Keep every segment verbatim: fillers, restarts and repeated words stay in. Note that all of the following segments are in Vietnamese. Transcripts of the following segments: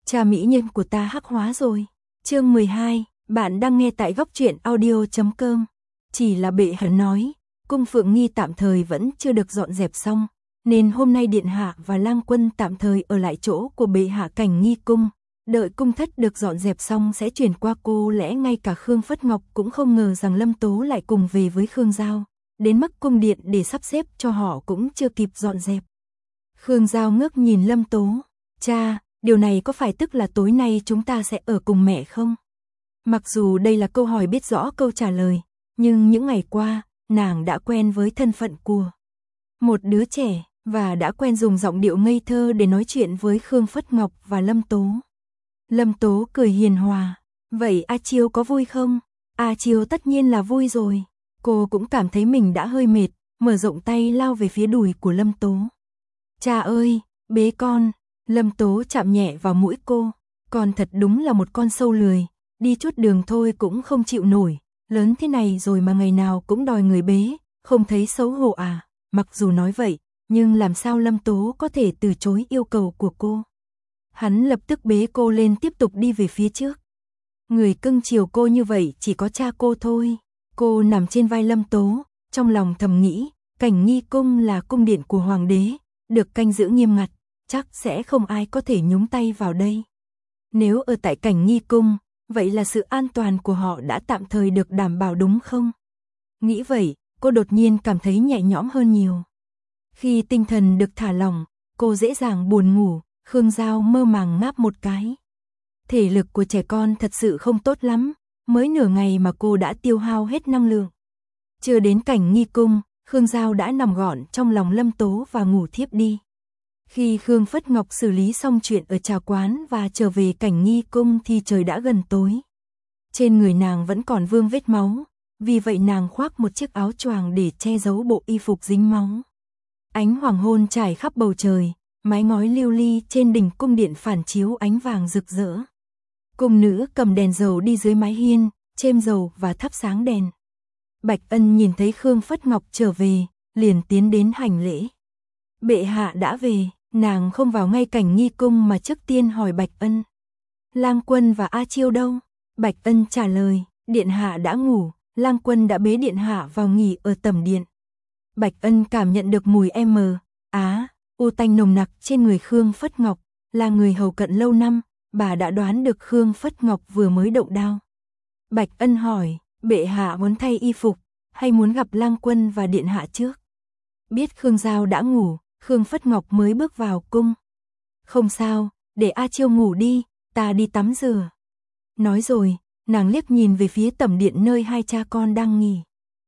Cha mỹ nhân của ta hắc hóa rồi. Chương mười hai, bạn đang nghe tại góc truyện audio chấm com. Chỉ là bệ hạ nói, cung Phượng Nghi tạm thời vẫn chưa được dọn dẹp xong, nên hôm nay điện hạ và lang quân tạm thời ở lại chỗ của bệ hạ Cảnh Nghi cung, đợi cung thất được dọn dẹp xong sẽ chuyển qua cô. Lẽ ngay cả Khương Phất Ngọc cũng không ngờ rằng Lâm Tố lại cùng về với Khương Giao, đến mức cung điện để sắp xếp cho họ cũng chưa kịp dọn dẹp. Khương Giao ngước nhìn Lâm Tố, cha, điều này có phải tức là tối nay chúng ta sẽ ở cùng mẹ không? Mặc dù đây là câu hỏi biết rõ câu trả lời, nhưng những ngày qua, nàng đã quen với thân phận của một đứa trẻ, và đã quen dùng giọng điệu ngây thơ để nói chuyện với Khương Phất Ngọc và Lâm Tố. Lâm Tố cười hiền hòa, vậy A Chiêu có vui không? A Chiêu tất nhiên là vui rồi. Cô cũng cảm thấy mình đã hơi mệt, mở rộng tay lao về phía đùi của Lâm Tố. Cha ơi, bế con. Lâm Tố chạm nhẹ vào mũi cô, con thật đúng là một con sâu lười, đi chút đường thôi cũng không chịu nổi, lớn thế này rồi mà ngày nào cũng đòi người bế, không thấy xấu hổ à? Mặc dù nói vậy, nhưng làm sao Lâm Tố có thể từ chối yêu cầu của cô? Hắn lập tức bế cô lên tiếp tục đi về phía trước. Người cưng chiều cô như vậy chỉ có cha cô thôi. Cô nằm trên vai Lâm Tố, trong lòng thầm nghĩ, Cảnh Nghi cung là cung điện của hoàng đế, được canh giữ nghiêm ngặt, chắc sẽ không ai có thể nhúng tay vào đây. Nếu ở tại Cảnh Nghi cung, vậy là sự an toàn của họ đã tạm thời được đảm bảo đúng không? Nghĩ vậy, cô đột nhiên cảm thấy nhẹ nhõm hơn nhiều. Khi tinh thần được thả lỏng, cô dễ dàng buồn ngủ. Khương Giao mơ màng ngáp một cái. Thể lực của trẻ con thật sự không tốt lắm, mới nửa ngày mà cô đã tiêu hao hết năng lượng. Chưa đến Cảnh Nghi cung, Khương Giao đã nằm gọn trong lòng Lâm Tố và ngủ thiếp đi. Khi Khương Phất Ngọc xử lý xong chuyện ở trà quán và trở về Cảnh Nghi cung thì trời đã gần tối. Trên người nàng vẫn còn vương vết máu, vì vậy nàng khoác một chiếc áo choàng để che giấu bộ y phục dính máu. Ánh hoàng hôn trải khắp bầu trời, mái ngói lưu ly trên đỉnh cung điện phản chiếu ánh vàng rực rỡ. Cung nữ cầm đèn dầu đi dưới mái hiên, chêm dầu và thắp sáng đèn. Bạch Ân nhìn thấy Khương Phất Ngọc trở về, liền tiến đến hành lễ. Bệ hạ đã về, nàng không vào ngay Cảnh Nghi cung mà trước tiên hỏi Bạch Ân. Lang Quân và A Chiêu đâu? Bạch Ân trả lời, điện hạ đã ngủ, Lang Quân đã bế điện hạ vào nghỉ ở tẩm điện. Bạch Ân cảm nhận được mùi em á, u tanh nồng nặc trên người Khương Phất Ngọc, là người hầu cận lâu năm, bà đã đoán được Khương Phất Ngọc vừa mới động đao. Bạch Ân hỏi, bệ hạ muốn thay y phục, hay muốn gặp Lang Quân và điện hạ trước? Biết Khương Giao đã ngủ, Khương Phất Ngọc mới bước vào cung. Không sao, để A Chiêu ngủ đi, ta đi tắm rửa. Nói rồi, nàng liếc nhìn về phía tẩm điện nơi hai cha con đang nghỉ.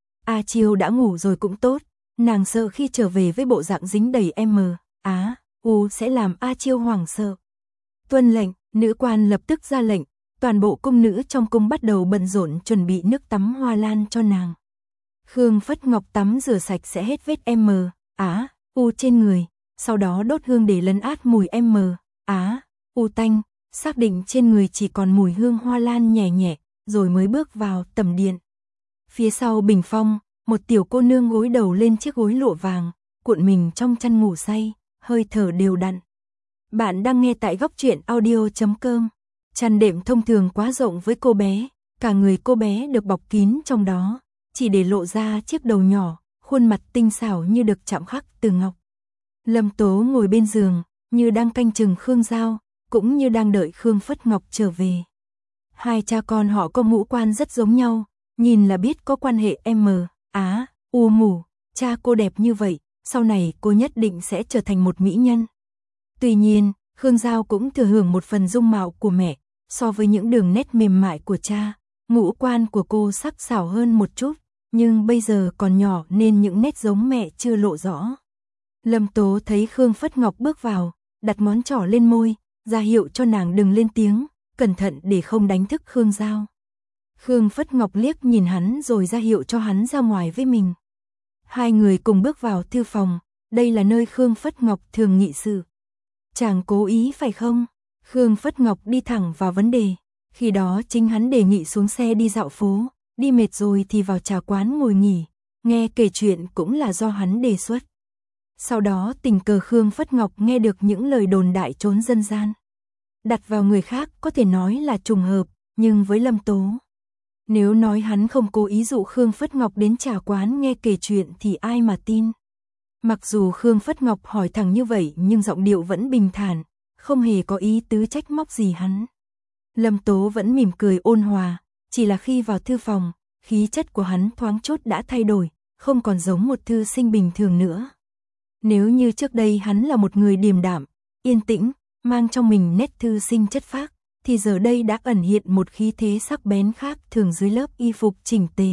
A Chiêu đã ngủ rồi cũng tốt, nàng sợ khi trở về với bộ dạng dính đầy em á, u sẽ làm A Chiêu hoảng sợ. Tuân lệnh, nữ quan lập tức ra lệnh, toàn bộ cung nữ trong cung bắt đầu bận rộn chuẩn bị nước tắm hoa lan cho nàng. Khương Phất Ngọc tắm rửa sạch sẽ hết vết em á, u trên người, sau đó đốt hương để lấn át mùi em á, u tanh, xác định trên người chỉ còn mùi hương hoa lan nhẹ nhẹ, rồi mới bước vào tẩm điện. Phía sau bình phong, một tiểu cô nương gối đầu lên chiếc gối lụa vàng, cuộn mình trong chăn ngủ say, hơi thở đều đặn. Bạn đang nghe tại góc truyện audio chấm com. Chăn đệm thông thường quá rộng với cô bé, cả người cô bé được bọc kín trong đó, chỉ để lộ ra chiếc đầu nhỏ, khuôn mặt tinh xảo như được chạm khắc từ ngọc. Lâm Tố ngồi bên giường, như đang canh chừng Khương Giao, cũng như đang đợi Khương Phất Ngọc trở về. Hai cha con họ có ngũ quan rất giống nhau, nhìn là biết có quan hệ em á, u mù, cha cô đẹp như vậy, sau này cô nhất định sẽ trở thành một mỹ nhân. Tuy nhiên, Khương Giao cũng thừa hưởng một phần dung mạo của mẹ, so với những đường nét mềm mại của cha, ngũ quan của cô sắc sảo hơn một chút, nhưng bây giờ còn nhỏ nên những nét giống mẹ chưa lộ rõ. Lâm Tố thấy Khương Phất Ngọc bước vào, đặt ngón trỏ lên môi, ra hiệu cho nàng đừng lên tiếng, cẩn thận để không đánh thức Khương Giao. Khương Phất Ngọc liếc nhìn hắn rồi ra hiệu cho hắn ra ngoài với mình. Hai người cùng bước vào thư phòng, đây là nơi Khương Phất Ngọc thường nghị sự. Chàng cố ý phải không? Khương Phất Ngọc đi thẳng vào vấn đề. Khi đó chính hắn đề nghị xuống xe đi dạo phố, đi mệt rồi thì vào trà quán ngồi nghỉ, nghe kể chuyện cũng là do hắn đề xuất. Sau đó tình cờ Khương Phất Ngọc nghe được những lời đồn đại trốn dân gian. đặt vào người khác có thể nói là trùng hợp, nhưng với Lâm Tố, nếu nói hắn không cố ý dụ Khương Phất Ngọc đến trà quán nghe kể chuyện thì ai mà tin. Mặc dù Khương Phất Ngọc hỏi thẳng như vậy nhưng giọng điệu vẫn bình thản, không hề có ý tứ trách móc gì hắn. Lâm Tố vẫn mỉm cười ôn hòa, chỉ là khi vào thư phòng, khí chất của hắn thoáng chốc đã thay đổi, không còn giống một thư sinh bình thường nữa. Nếu như trước đây hắn là một người điềm đạm, yên tĩnh, mang trong mình nét thư sinh chất phác, thì giờ đây đã ẩn hiện một khí thế sắc bén khác thường dưới lớp y phục chỉnh tề.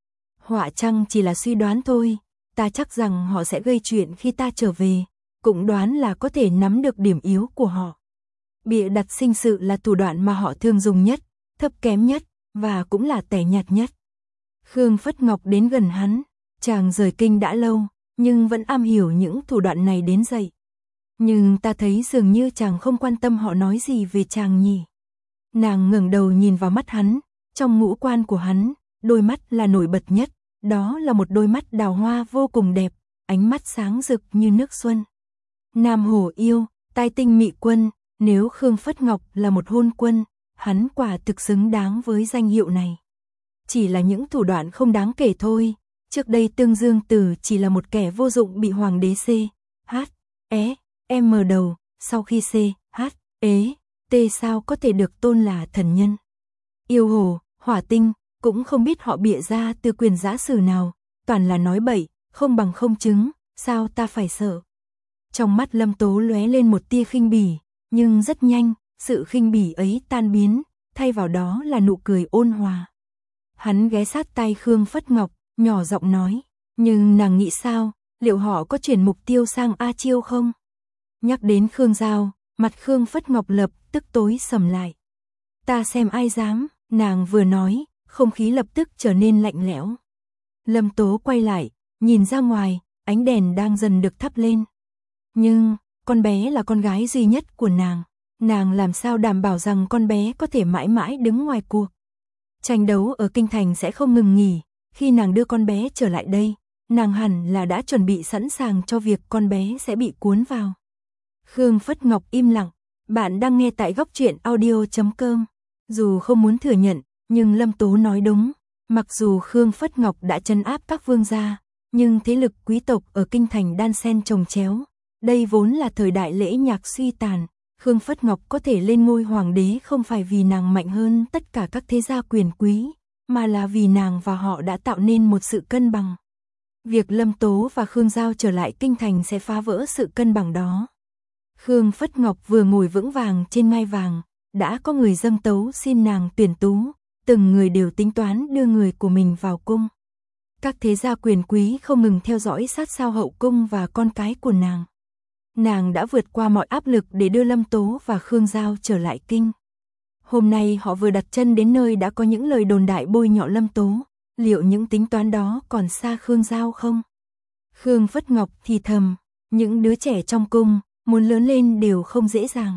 Họa chăng chỉ là suy đoán thôi, ta chắc rằng họ sẽ gây chuyện khi ta trở về, cũng đoán là có thể nắm được điểm yếu của họ. Bịa đặt sinh sự là thủ đoạn mà họ thường dùng nhất, thấp kém nhất, và cũng là tẻ nhạt nhất. Khương Phất Ngọc đến gần hắn, chàng rời kinh đã lâu, nhưng vẫn am hiểu những thủ đoạn này đến dậy. Nhưng ta thấy dường như chàng không quan tâm họ nói gì về chàng nhỉ. Nàng ngẩng đầu nhìn vào mắt hắn, trong ngũ quan của hắn, đôi mắt là nổi bật nhất, đó là một đôi mắt đào hoa vô cùng đẹp, ánh mắt sáng rực như nước xuân. Nam Hổ yêu, tai tinh mị quân, nếu Khương Phất Ngọc là một hôn quân, hắn quả thực xứng đáng với danh hiệu này. Chỉ là những thủ đoạn không đáng kể thôi, trước đây Tương Dương Tử chỉ là một kẻ vô dụng bị hoàng đế C, H, E, M đầu, sau khi C, H, E, T sao có thể được tôn là thần nhân. Yêu hồ, hỏa tinh, cũng không biết họ bịa ra từ quyền giã sử nào, toàn là nói bậy, không bằng không chứng, sao ta phải sợ. Trong mắt Lâm Tố lóe lên một tia khinh bỉ, nhưng rất nhanh, sự khinh bỉ ấy tan biến, thay vào đó là nụ cười ôn hòa. Hắn ghé sát tai Khương Phất Ngọc, nhỏ giọng nói, nhưng nàng nghĩ sao, liệu họ có chuyển mục tiêu sang A Chiêu không? Nhắc đến Khương Giao, mặt Khương Phất Ngọc lập tức tối sầm lại. Ta xem ai dám, nàng vừa nói, không khí lập tức trở nên lạnh lẽo. Lâm Tố quay lại, nhìn ra ngoài, ánh đèn đang dần được thắp lên. Nhưng, con bé là con gái duy nhất của nàng, nàng làm sao đảm bảo rằng con bé có thể mãi mãi đứng ngoài cuộc. Tranh đấu ở kinh thành sẽ không ngừng nghỉ, khi nàng đưa con bé trở lại đây, nàng hẳn là đã chuẩn bị sẵn sàng cho việc con bé sẽ bị cuốn vào. Khương Phất Ngọc im lặng, bạn đang nghe tại góc truyện audio chấm com. Dù không muốn thừa nhận, nhưng Lâm Tố nói đúng, mặc dù Khương Phất Ngọc đã trấn áp các vương gia, nhưng thế lực quý tộc ở kinh thành đan xen chồng chéo. Đây vốn là thời đại lễ nhạc suy tàn, Khương Phất Ngọc có thể lên ngôi hoàng đế không phải vì nàng mạnh hơn tất cả các thế gia quyền quý, mà là vì nàng và họ đã tạo nên một sự cân bằng. Việc Lâm Tố và Khương Giao trở lại kinh thành sẽ phá vỡ sự cân bằng đó. Khương Phất Ngọc vừa ngồi vững vàng trên ngai vàng, đã có người dâng tấu xin nàng tuyển tú, từng người đều tính toán đưa người của mình vào cung. Các thế gia quyền quý không ngừng theo dõi sát sao hậu cung và con cái của nàng. Nàng đã vượt qua mọi áp lực để đưa Lâm Tố và Khương Giao trở lại kinh. Hôm nay họ vừa đặt chân đến nơi đã có những lời đồn đại bôi nhọ Lâm Tố, liệu những tính toán đó còn xa Khương Giao không? Khương Phất Ngọc thì thầm, những đứa trẻ trong cung, muốn lớn lên đều không dễ dàng.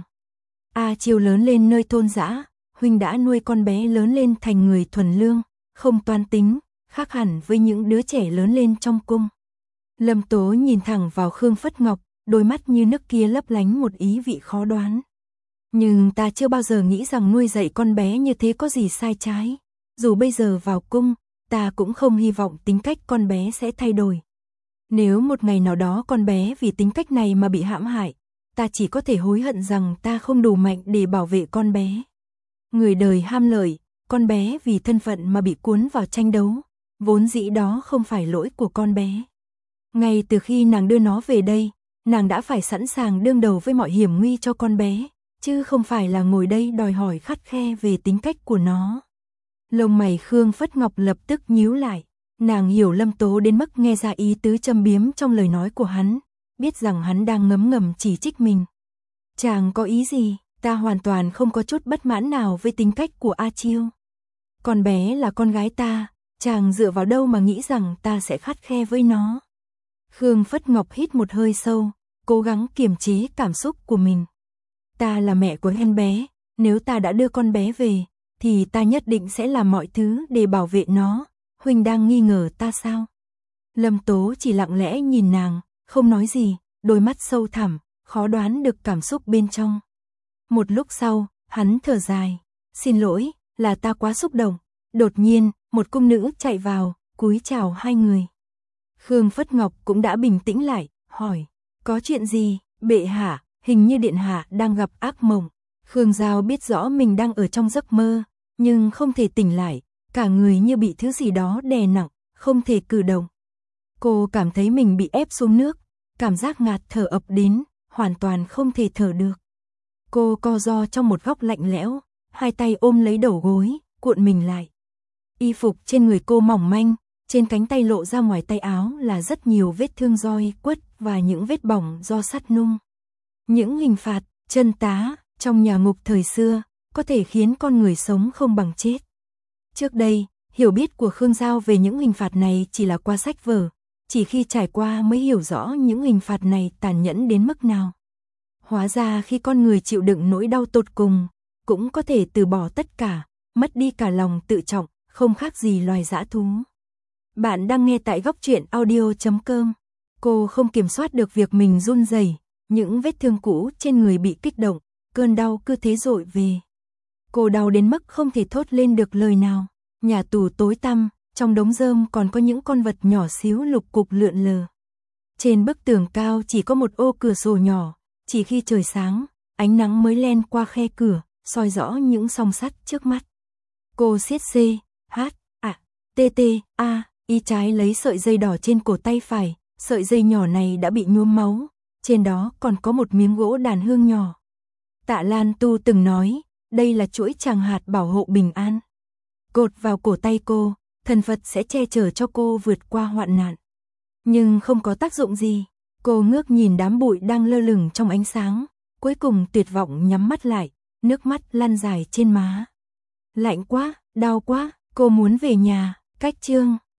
A Chiêu lớn lên nơi thôn dã, huynh đã nuôi con bé lớn lên thành người thuần lương, không toan tính, khác hẳn với những đứa trẻ lớn lên trong cung. Lâm Tố nhìn thẳng vào Khương Phất Ngọc, đôi mắt như nước kia lấp lánh một ý vị khó đoán. Nhưng ta chưa bao giờ nghĩ rằng nuôi dạy con bé như thế có gì sai trái. Dù bây giờ vào cung, ta cũng không hy vọng tính cách con bé sẽ thay đổi. Nếu một ngày nào đó con bé vì tính cách này mà bị hãm hại, ta chỉ có thể hối hận rằng ta không đủ mạnh để bảo vệ con bé. Người đời ham lợi, con bé vì thân phận mà bị cuốn vào tranh đấu, vốn dĩ đó không phải lỗi của con bé. Ngay từ khi nàng đưa nó về đây, nàng đã phải sẵn sàng đương đầu với mọi hiểm nguy cho con bé, chứ không phải là ngồi đây đòi hỏi khắt khe về tính cách của nó. Lông mày Khương Phất Ngọc lập tức nhíu lại, nàng hiểu Lâm Tố đến mức nghe ra ý tứ châm biếm trong lời nói của hắn, biết rằng hắn đang ngấm ngầm chỉ trích mình. Chàng có ý gì? Ta hoàn toàn không có chút bất mãn nào với tính cách của A Chiêu. Con bé là con gái ta, chàng dựa vào đâu mà nghĩ rằng ta sẽ khắt khe với nó. Khương Phất Ngọc hít một hơi sâu, cố gắng kiềm chế cảm xúc của mình. Ta là mẹ của em bé, nếu ta đã đưa con bé về, thì ta nhất định sẽ làm mọi thứ để bảo vệ nó. Huynh đang nghi ngờ ta sao? Lâm Tố chỉ lặng lẽ nhìn nàng, không nói gì, đôi mắt sâu thẳm, khó đoán được cảm xúc bên trong. Một lúc sau, hắn thở dài. Xin lỗi, là ta quá xúc động. Đột nhiên, một cung nữ chạy vào, cúi chào hai người. Khương Phất Ngọc cũng đã bình tĩnh lại, hỏi. Có chuyện gì, bệ hạ, hình như điện hạ đang gặp ác mộng. Khương Giao biết rõ mình đang ở trong giấc mơ, nhưng không thể tỉnh lại, cả người như bị thứ gì đó đè nặng, không thể cử động. Cô cảm thấy mình bị ép xuống nước, cảm giác ngạt thở ập đến, hoàn toàn không thể thở được. Cô co ro trong một góc lạnh lẽo, hai tay ôm lấy đầu gối, cuộn mình lại. Y phục trên người cô mỏng manh, trên cánh tay lộ ra ngoài tay áo là rất nhiều vết thương roi quất và những vết bỏng do sắt nung. Những hình phạt, chân tá, trong nhà ngục thời xưa, có thể khiến con người sống không bằng chết. Trước đây, hiểu biết của Khương Giao về những hình phạt này chỉ là qua sách vở, chỉ khi trải qua mới hiểu rõ những hình phạt này tàn nhẫn đến mức nào. Hóa ra khi con người chịu đựng nỗi đau tột cùng, cũng có thể từ bỏ tất cả, mất đi cả lòng tự trọng, không khác gì loài dã thú. Bạn đang nghe tại góc truyện audio chấm com. Cô không kiểm soát được việc mình run rẩy, những vết thương cũ trên người bị kích động, cơn đau cứ thế dội về. Cô đau đến mức không thể thốt lên được lời nào. Nhà tù tối tăm, trong đống rơm còn có những con vật nhỏ xíu lục cục lượn lờ. Trên bức tường cao chỉ có một ô cửa sổ nhỏ, chỉ khi trời sáng, ánh nắng mới len qua khe cửa, soi rõ những song sắt trước mắt. Cô siết C, H, A, T, T, A, y trái lấy sợi dây đỏ trên cổ tay phải, sợi dây nhỏ này đã bị nhuốm máu, trên đó còn có một miếng gỗ đàn hương nhỏ. Tạ Lan Tu từng nói, đây là chuỗi tràng hạt bảo hộ bình an. Cột vào cổ tay cô, thần Phật sẽ che chở cho cô vượt qua hoạn nạn. Nhưng không có tác dụng gì, cô ngước nhìn đám bụi đang lơ lửng trong ánh sáng, cuối cùng tuyệt vọng nhắm mắt lại, nước mắt lăn dài trên má. Lạnh quá, đau quá, cô muốn về nhà, cách chương.